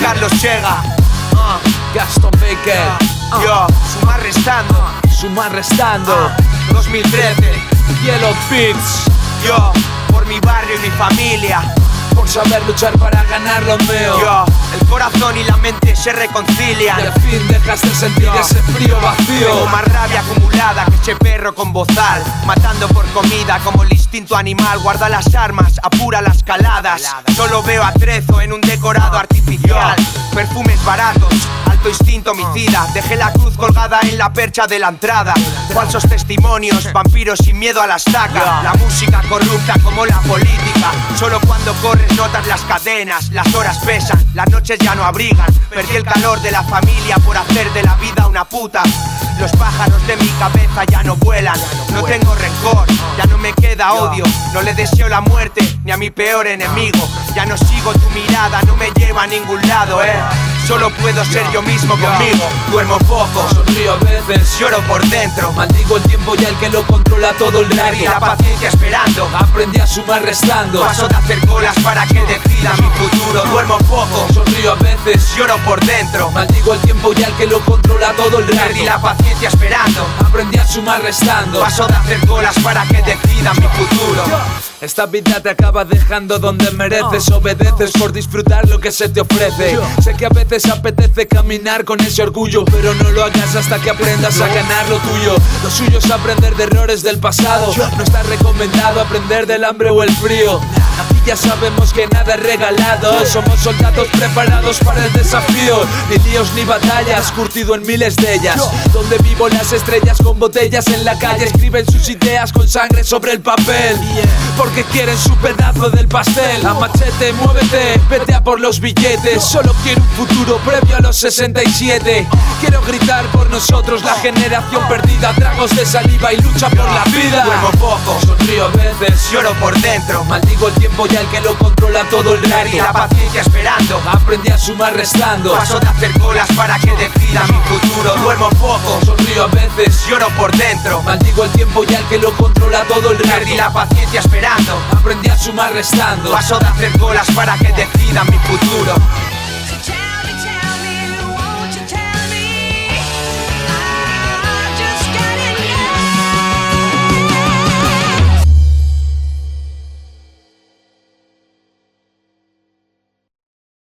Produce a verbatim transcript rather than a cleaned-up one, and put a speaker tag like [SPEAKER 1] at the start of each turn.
[SPEAKER 1] Carlos llega.
[SPEAKER 2] uh, Gaston Baker, uh,
[SPEAKER 1] Yo, sumar restando.
[SPEAKER 2] Sumar restando,
[SPEAKER 1] uh, dos mil trece.
[SPEAKER 2] Yellow Beats.
[SPEAKER 1] Yo, por mi barrio y mi familia.
[SPEAKER 2] Por saber luchar para ganar lo mío.
[SPEAKER 1] Yo, el corazón y la mente se reconcilian.
[SPEAKER 2] Y al fin dejas de sentir
[SPEAKER 1] Yo,
[SPEAKER 2] ese frío vacío.
[SPEAKER 1] Tengo más rabia acumulada que ese perro con bozal, matando por comida como el instinto animal. Guarda las armas, apura las caladas. Solo veo atrezo en un decorado artificial. Perfumes baratos, alto instinto homicida. Dejé la cruz colgada en la percha de la entrada. Falsos testimonios, vampiros sin miedo a la estaca. La música corrupta como la política. Solo cuando corres notas las cadenas. Las horas pesan, las noches ya no abrigan. Perdí el calor de la familia por hacer de la vida una puta. Los pájaros de mi cabeza ya no vuelan. No tengo rencor, ya no me queda odio. No le deseo la muerte ni a mi peor enemigo. Ya no sigo tu mirada, no me lleva a ningún lado, eh. Solo puedo ser yo mismo conmigo. Duermo poco,
[SPEAKER 2] sonrío a veces,
[SPEAKER 1] lloro por dentro.
[SPEAKER 2] Maldigo el tiempo y el que lo controla todo el rato.
[SPEAKER 1] Y la paciencia esperando.
[SPEAKER 2] Aprendí a sumar restando.
[SPEAKER 1] Paso de hacer colas para que decida mi futuro. Duermo poco,
[SPEAKER 2] sonrío a veces,
[SPEAKER 1] lloro por dentro.
[SPEAKER 2] Maldigo el tiempo y el que lo controla todo el rato.
[SPEAKER 1] Perdí la paciencia esperando.
[SPEAKER 2] Aprendí a sumar restando.
[SPEAKER 1] Paso de hacer colas para que decida mi futuro.
[SPEAKER 2] Esta vida te acaba dejando donde mereces. Obedeces por disfrutar lo que se te ofrece. Sé que a veces apetece caminar con ese orgullo, pero no lo hagas hasta que aprendas a ganar lo tuyo. Lo suyo es aprender de errores del pasado. No está recomendado aprender del hambre o el frío. Aquí ya sabemos que nada es regalado. Somos soldados preparados para el desafío. Ni líos ni batallas, curtido en miles de ellas. Donde vivo las estrellas con botellas en la calle escriben sus ideas con sangre sobre el papel. Porque quieren su pedazo del pastel. A machete, muévete, vete a por los billetes. Solo quiero un futuro previo a los sesenta y siete. Quiero gritar por nosotros, la generación perdida. Tragos de saliva y lucha por la vida.
[SPEAKER 1] Duermo poco,
[SPEAKER 2] sonrío a veces,
[SPEAKER 1] lloro por dentro.
[SPEAKER 2] Maldigo el tiempo y el que lo controla todo el rato.
[SPEAKER 1] Perdí la paciencia esperando.
[SPEAKER 2] Aprendí a sumar restando.
[SPEAKER 1] Paso de hacer colas para que decida mi futuro. Duermo poco,
[SPEAKER 2] sonrío a veces,
[SPEAKER 1] lloro por dentro.
[SPEAKER 2] Maldigo el tiempo y el que lo controla todo el rato.
[SPEAKER 1] Perdí la paciencia esperando.
[SPEAKER 2] Aprendí a sumar restando.
[SPEAKER 1] Paso de hacer colas para que decida mi futuro.